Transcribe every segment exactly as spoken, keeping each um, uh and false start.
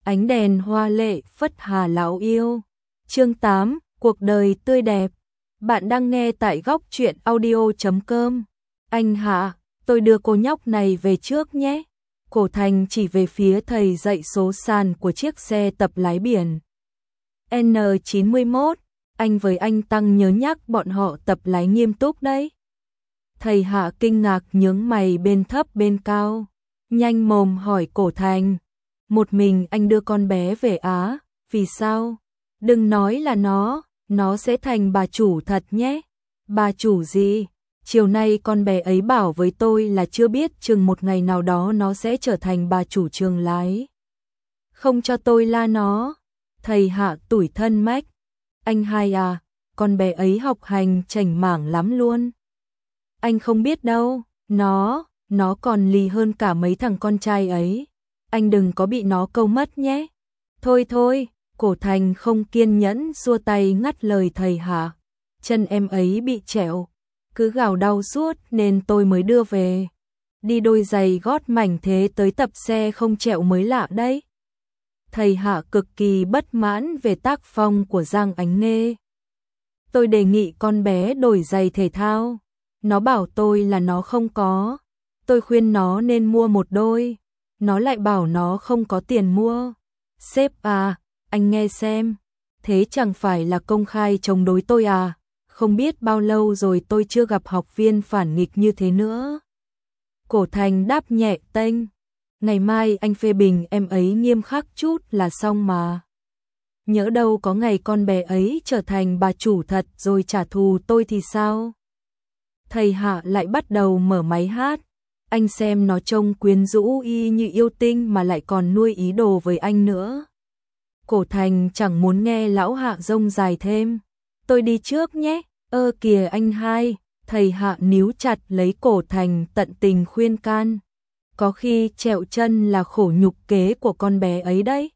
ánh đèn hoa lệ phất hà lão yêu. Chương tám, cuộc đời tươi đẹp. Bạn đang nghe tại góc truyện audio chấm com. Anh Hạ, tôi đưa cô nhóc này về trước nhé. Cổ Thành chỉ về phía thầy dạy số sàn của chiếc xe tập lái biển N chín mươi mốt, anh với anh Tăng nhớ nhắc bọn họ tập lái nghiêm túc đấy. Thầy Hạ kinh ngạc nhướng mày bên thấp bên cao, nhanh mồm hỏi Cổ Thành, một mình anh đưa con bé về Á, vì sao? Đừng nói là nó, nó sẽ thành bà chủ thật nhé. Bà chủ gì? Chiều nay con bé ấy bảo với tôi là chưa biết chừng một ngày nào đó nó sẽ trở thành bà chủ trường lái. Không cho tôi la nó. Thầy Hạ tủi thân mách. Anh hai à, con bé ấy học hành chảnh mảng lắm luôn. Anh không biết đâu, nó, nó còn lì hơn cả mấy thằng con trai ấy. Anh đừng có bị nó câu mất nhé. Thôi thôi, Cổ Thành không kiên nhẫn xua tay ngắt lời thầy Hạ. Chân em ấy bị trẹo, cứ gào đau suốt nên tôi mới đưa về. Đi đôi giày gót mảnh thế tới tập xe không trẹo mới lạ đấy. Thầy Hạ cực kỳ bất mãn về tác phong của Giang Ánh Nghê. Tôi đề nghị con bé đổi giày thể thao. Nó bảo tôi là nó không có. Tôi khuyên nó nên mua một đôi. Nó lại bảo nó không có tiền mua. Sếp à, anh nghe xem. Thế chẳng phải là công khai chống đối tôi à? Không biết bao lâu rồi tôi chưa gặp học viên phản nghịch như thế nữa. Cổ Thành đáp nhẹ tênh. Ngày mai anh phê bình em ấy nghiêm khắc chút là xong mà. Nhỡ đâu có ngày con bé ấy trở thành bà chủ thật rồi trả thù tôi thì sao? Thầy Hạ lại bắt đầu mở máy hát. Anh xem nó trông quyến rũ y như yêu tinh mà lại còn nuôi ý đồ với anh nữa. Cổ Thành chẳng muốn nghe lão Hạ rông dài thêm. Tôi đi trước nhé. Ơ kìa anh hai. Thầy Hạ níu chặt lấy Cổ Thành tận tình khuyên can. Có khi trẹo chân là khổ nhục kế của con bé ấy đấy.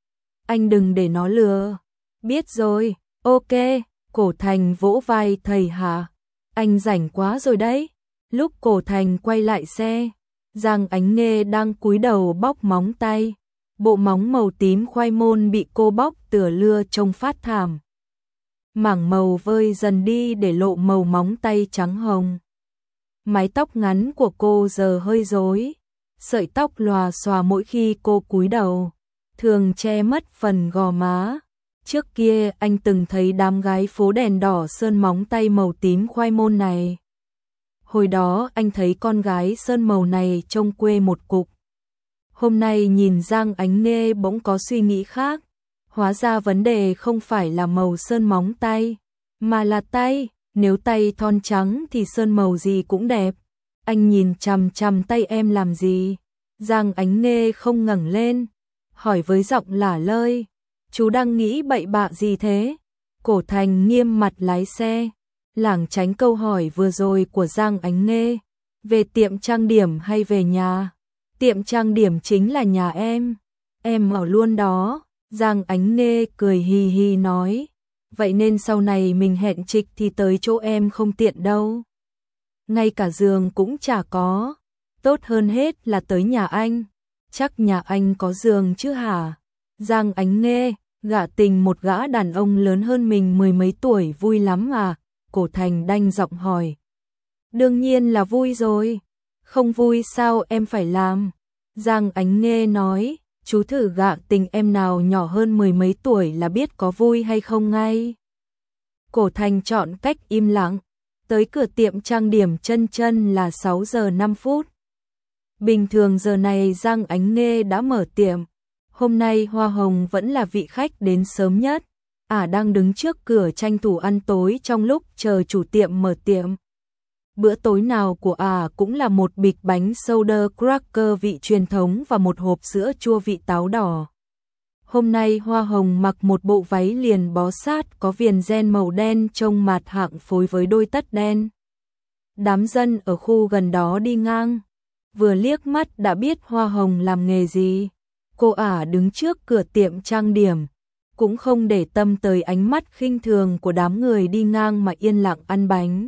Anh đừng để nó lừa. Biết rồi, ok. Cổ Thành vỗ vai thầy Hạ. Anh rảnh quá rồi đấy. Lúc Cổ Thành quay lại xe, Giang Ánh Nghê đang cúi đầu bóc móng tay. Bộ móng màu tím khoai môn bị cô bóc tựa lưa trông phát thảm. Mảng màu vơi dần đi để lộ màu móng tay trắng hồng. Mái tóc ngắn của cô giờ hơi rối, sợi tóc lòa xòa mỗi khi cô cúi đầu, thường che mất phần gò má. Trước kia anh từng thấy đám gái phố đèn đỏ sơn móng tay màu tím khoai môn này. Hồi đó anh thấy con gái sơn màu này trông quê một cục. Hôm nay nhìn Giang Ánh Nghê bỗng có suy nghĩ khác. Hóa ra vấn đề không phải là màu sơn móng tay, mà là tay. Nếu tay thon trắng thì sơn màu gì cũng đẹp. Anh nhìn chằm chằm tay em làm gì? Giang Ánh Nghê không ngẩng lên, hỏi với giọng lả lơi. Chú đang nghĩ bậy bạ gì thế? Cổ Thành nghiêm mặt lái xe, lảng tránh câu hỏi vừa rồi của Giang Ánh Nghê. Về tiệm trang điểm hay về nhà? Tiệm trang điểm chính là nhà em. Em ở luôn đó. Giang Ánh Nghê cười hì hì nói. Vậy nên sau này mình hẹn trịch thì tới chỗ em không tiện đâu. Ngay cả giường cũng chả có. Tốt hơn hết là tới nhà anh. Chắc nhà anh có giường chứ hả? Giang Ánh Nghê, gả tình một gã đàn ông lớn hơn mình mười mấy tuổi vui lắm à? Cổ Thành đanh giọng hỏi. Đương nhiên là vui rồi. Không vui sao em phải làm? Giang Ánh Nghê nói. Chú thử gạ tình em nào nhỏ hơn mười mấy tuổi là biết có vui hay không ngay. Cổ Thành chọn cách im lặng. Tới cửa tiệm trang điểm Chân Chân là sáu giờ năm phút. Bình thường giờ này Giang Ánh Nghê đã mở tiệm. Hôm nay Hoa Hồng vẫn là vị khách đến sớm nhất. Ả à đang đứng trước cửa tranh thủ ăn tối trong lúc chờ chủ tiệm mở tiệm. Bữa tối nào của Ả à cũng là một bịch bánh soda cracker vị truyền thống và một hộp sữa chua vị táo đỏ. Hôm nay Hoa Hồng mặc một bộ váy liền bó sát có viền ren màu đen trông mạt hạng phối với đôi tất đen. Đám dân ở khu gần đó đi ngang, vừa liếc mắt đã biết Hoa Hồng làm nghề gì. Cô Ả à đứng trước cửa tiệm trang điểm, cũng không để tâm tới ánh mắt khinh thường của đám người đi ngang mà yên lặng ăn bánh.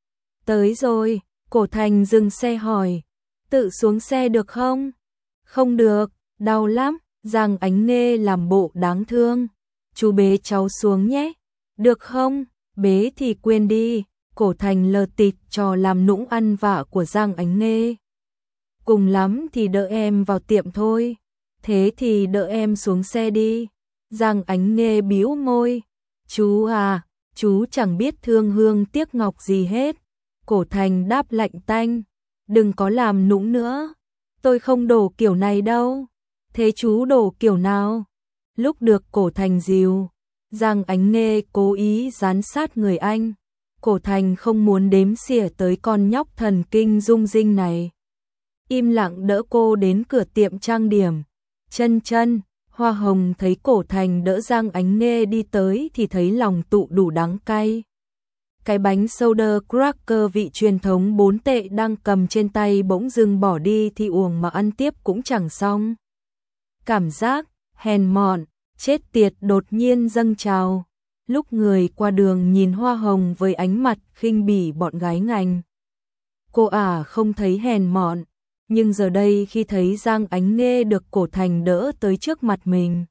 Tới rồi, Cổ Thành dừng xe hỏi, tự xuống xe được không? Không được, đau lắm. Giang Ánh Nghê làm bộ đáng thương. Chú bế cháu xuống nhé. Được không? Bế thì quên đi. Cổ Thành lờ tịt trò làm nũng ăn vạ của Giang Ánh Nghê. Cùng lắm thì đỡ em vào tiệm thôi. Thế thì đỡ em xuống xe đi. Giang Ánh Nghê bĩu môi. Chú à, chú chẳng biết thương hương tiếc ngọc gì hết. Cổ Thành đáp lạnh tanh. Đừng có làm nũng nữa. Tôi không đổ kiểu này đâu. Thế chú đổ kiểu nào? Lúc được Cổ Thành dìu, Giang Ánh Nghê cố ý dán sát người anh. Cổ Thành không muốn đếm xỉa tới con nhóc thần kinh rung rinh này. Im lặng đỡ cô đến cửa tiệm trang điểm. Chân chân, Hoa Hồng thấy Cổ Thành đỡ Giang Ánh Nghê đi tới thì thấy lòng tụ đủ đắng cay. Cái bánh soda cracker vị truyền thống bốn tệ đang cầm trên tay bỗng dưng bỏ đi thì uổng mà ăn tiếp cũng chẳng xong. Cảm giác hèn mọn, chết tiệt đột nhiên dâng trào. Lúc người qua đường nhìn Hoa Hồng với ánh mặt khinh bỉ bọn gái ngành. Cô ả không thấy hèn mọn, nhưng giờ đây khi thấy Giang Ánh Nghê được Cổ Thành đỡ tới trước mặt mình,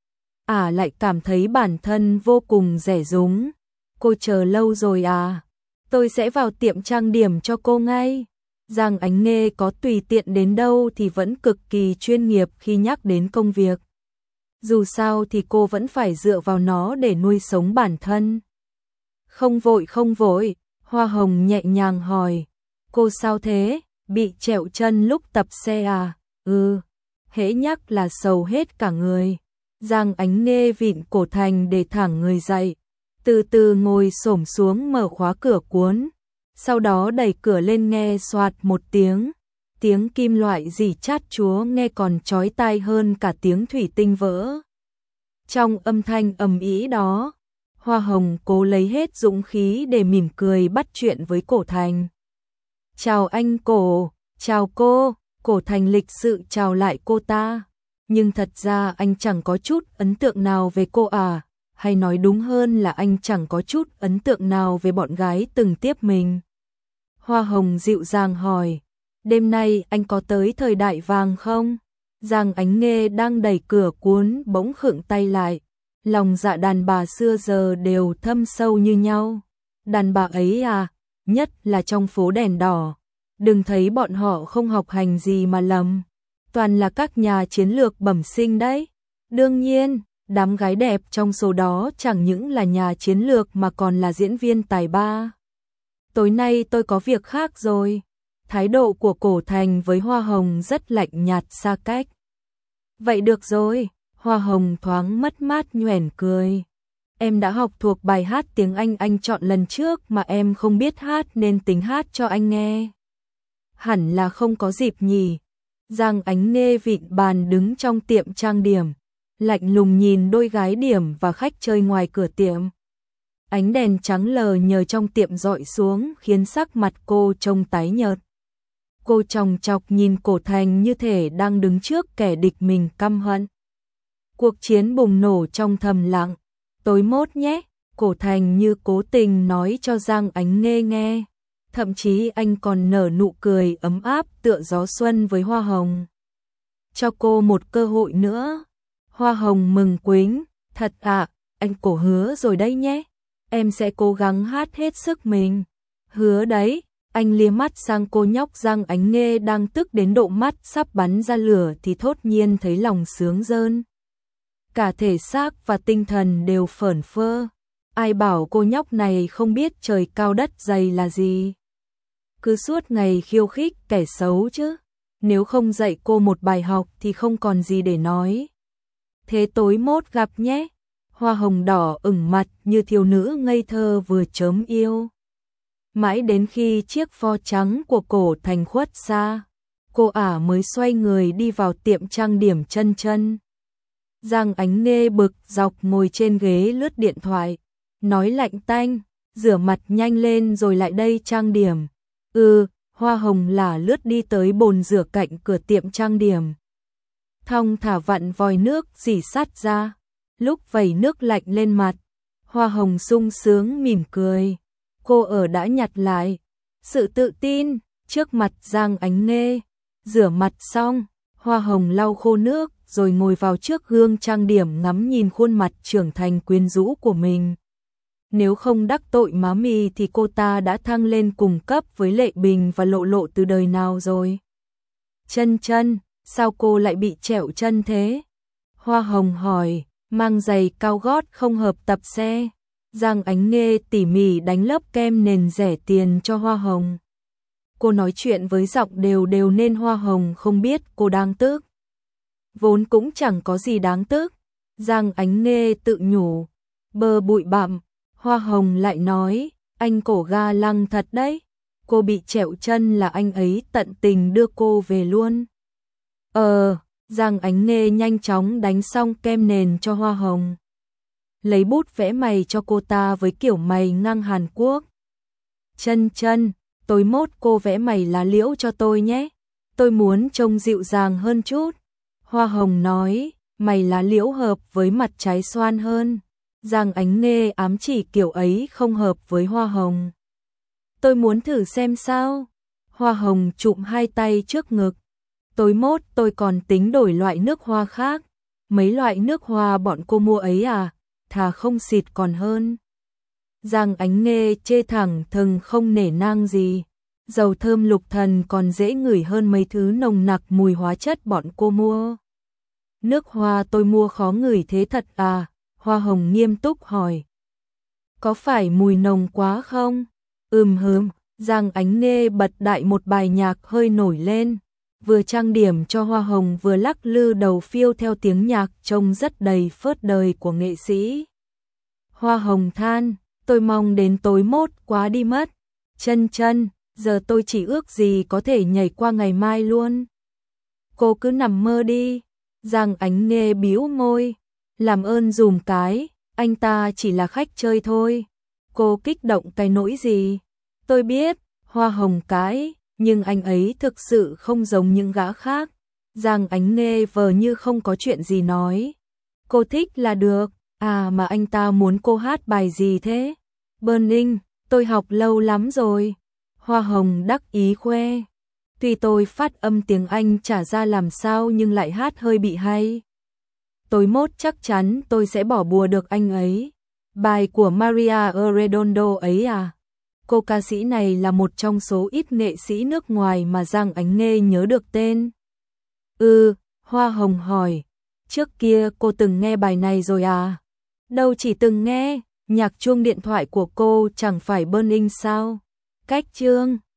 ả lại cảm thấy bản thân vô cùng rẻ rúng. Cô chờ lâu rồi à? Tôi sẽ vào tiệm trang điểm cho cô ngay. Giang Ánh Nghê có tùy tiện đến đâu thì vẫn cực kỳ chuyên nghiệp khi nhắc đến công việc. Dù sao thì cô vẫn phải dựa vào nó để nuôi sống bản thân. Không vội không vội, Hoa Hồng nhẹ nhàng hỏi. Cô sao thế? Bị trẹo chân lúc tập xe à? Ừ, hễ nhắc là sầu hết cả người. Giang Ánh Nghê vịn Cổ Thành để thẳng người dậy, từ từ ngồi xổm xuống mở khóa cửa cuốn. Sau đó đẩy cửa lên nghe xoạt một tiếng. Tiếng kim loại rỉ chát chúa nghe còn chói tai hơn cả tiếng thủy tinh vỡ. Trong âm thanh ầm ĩ đó, Hoa Hồng cố lấy hết dũng khí để mỉm cười bắt chuyện với Cổ Thành. Chào anh Cổ, chào cô. Cổ Thành lịch sự chào lại cô ta. Nhưng thật ra anh chẳng có chút ấn tượng nào về cô à, hay nói đúng hơn là anh chẳng có chút ấn tượng nào về bọn gái từng tiếp mình. Hoa Hồng dịu dàng hỏi. Đêm nay anh có tới thời đại vàng không? Giang Ánh Nghê đang đẩy cửa cuốn bỗng khựng tay lại. Lòng dạ đàn bà xưa giờ đều thâm sâu như nhau. Đàn bà ấy à, nhất là trong phố đèn đỏ. Đừng thấy bọn họ không học hành gì mà lầm. Toàn là các nhà chiến lược bẩm sinh đấy. Đương nhiên, đám gái đẹp trong số đó chẳng những là nhà chiến lược mà còn là diễn viên tài ba. Tối nay tôi có việc khác rồi. Thái độ của Cổ Thành với Hoa Hồng rất lạnh nhạt xa cách. Vậy được rồi, Hoa Hồng thoáng mất mát nhoẻn cười. Em đã học thuộc bài hát tiếng Anh anh chọn lần trước mà em không biết hát nên tính hát cho anh nghe. Hẳn là không có dịp nhỉ. Giang Ánh Nghê vịn bàn đứng trong tiệm trang điểm, lạnh lùng nhìn đôi gái điểm và khách chơi ngoài cửa tiệm. Ánh đèn trắng lờ nhờ trong tiệm dọi xuống khiến sắc mặt cô trông tái nhợt. Cô chòng chọc nhìn Cổ Thành như thể đang đứng trước kẻ địch mình căm hận. Cuộc chiến bùng nổ trong thầm lặng. Tối mốt nhé, Cổ Thành như cố tình nói cho Giang Ánh Nghê nghe. Thậm chí anh còn nở nụ cười ấm áp tựa gió xuân với Hoa Hồng. Cho cô một cơ hội nữa. Hoa Hồng mừng quính. Thật ạ, anh Cổ hứa rồi đấy nhé. Em sẽ cố gắng hát hết sức mình. Hứa đấy. Anh lia mắt sang cô nhóc Giang Ánh Nghê đang tức đến độ mắt sắp bắn ra lửa thì thốt nhiên thấy lòng sướng rơn. Cả thể xác và tinh thần đều phởn phơ. Ai bảo cô nhóc này không biết trời cao đất dày là gì. Cứ suốt ngày khiêu khích kẻ xấu chứ. Nếu không dạy cô một bài học thì không còn gì để nói. Thế tối mốt gặp nhé. Hoa Hồng đỏ ửng mặt như thiếu nữ ngây thơ vừa chớm yêu. Mãi đến khi chiếc pho trắng của Cổ Thành khuất xa, cô ả mới xoay người đi vào tiệm trang điểm chân chân. Giang Ánh Nghê bực dọc ngồi trên ghế lướt điện thoại, nói lạnh tanh, rửa mặt nhanh lên rồi lại đây trang điểm. Ừ, Hoa Hồng là lướt đi tới bồn rửa cạnh cửa tiệm trang điểm. Thong thả vặn vòi nước rỉ sắt ra, lúc vẩy nước lạnh lên mặt, Hoa Hồng sung sướng mỉm cười. Cô ở đã nhặt lại sự tự tin trước mặt Giang Ánh Nghê. Rửa mặt xong, Hoa Hồng lau khô nước rồi ngồi vào trước gương trang điểm ngắm nhìn khuôn mặt trưởng thành quyến rũ của mình. Nếu không đắc tội má mì thì cô ta đã thăng lên cùng cấp với Lệ Bình và Lộ Lộ từ đời nào rồi. Chân chân, sao cô lại bị trẹo chân thế? Hoa Hồng hỏi, mang giày cao gót không hợp tập xe. Giang Ánh Nghê tỉ mỉ đánh lớp kem nền rẻ tiền cho Hoa Hồng. Cô nói chuyện với giọng đều đều nên Hoa Hồng không biết cô đang tức. Vốn cũng chẳng có gì đáng tức. Giang Ánh Nghê tự nhủ, bơ bụi bặm. Hoa Hồng lại nói, anh cổ ga lăng thật đấy. Cô bị trẹo chân là anh ấy tận tình đưa cô về luôn. Ờ, Giang Ánh Nghê nhanh chóng đánh xong kem nền cho Hoa Hồng. Lấy bút vẽ mày cho cô ta với kiểu mày ngang Hàn Quốc. Chân chân, tối mốt cô vẽ mày lá liễu cho tôi nhé. Tôi muốn trông dịu dàng hơn chút. Hoa Hồng nói, mày lá liễu hợp với mặt trái xoan hơn. Giang Ánh Nghê ám chỉ kiểu ấy không hợp với Hoa Hồng. Tôi muốn thử xem sao. Hoa Hồng chụm hai tay trước ngực. Tối mốt tôi còn tính đổi loại nước hoa khác. Mấy loại nước hoa bọn cô mua ấy à, thà không xịt còn hơn. Giang Ánh Nghê chê thẳng thừng không nể nang gì. Dầu thơm Lục Thần còn dễ ngửi hơn mấy thứ nồng nặc mùi hóa chất bọn cô mua. Nước hoa tôi mua khó ngửi thế thật à? Hoa Hồng nghiêm túc hỏi. Có phải mùi nồng quá không? Ừm hừm, Giang Ánh Nghê bật đại một bài nhạc hơi nổi lên. Vừa trang điểm cho Hoa Hồng vừa lắc lư đầu phiêu theo tiếng nhạc trông rất đầy phớt đời của nghệ sĩ. Hoa Hồng than, tôi mong đến tối mốt quá đi mất. Chân chân, giờ tôi chỉ ước gì có thể nhảy qua ngày mai luôn. Cô cứ nằm mơ đi. Giang Ánh Nghê bĩu môi. Làm ơn dùm cái, anh ta chỉ là khách chơi thôi. Cô kích động cái nỗi gì? Tôi biết, Hoa Hồng cái, nhưng anh ấy thực sự không giống những gã khác. Giang Ánh Nghê vờ như không có chuyện gì nói. Cô thích là được, à mà anh ta muốn cô hát bài gì thế? Burning, tôi học lâu lắm rồi. Hoa Hồng đắc ý khoe. Tuy tôi phát âm tiếng Anh chả ra làm sao nhưng lại hát hơi bị hay. Tối mốt chắc chắn tôi sẽ bỏ bùa được anh ấy. Bài của Maria Arredondo ấy à? Cô ca sĩ này là một trong số ít nghệ sĩ nước ngoài mà Giang Ánh Nghê nhớ được tên. Ừ, Hoa Hồng hỏi. Trước kia cô từng nghe bài này rồi à? Đâu chỉ từng nghe, nhạc chuông điện thoại của cô chẳng phải Burning sao? Cách chương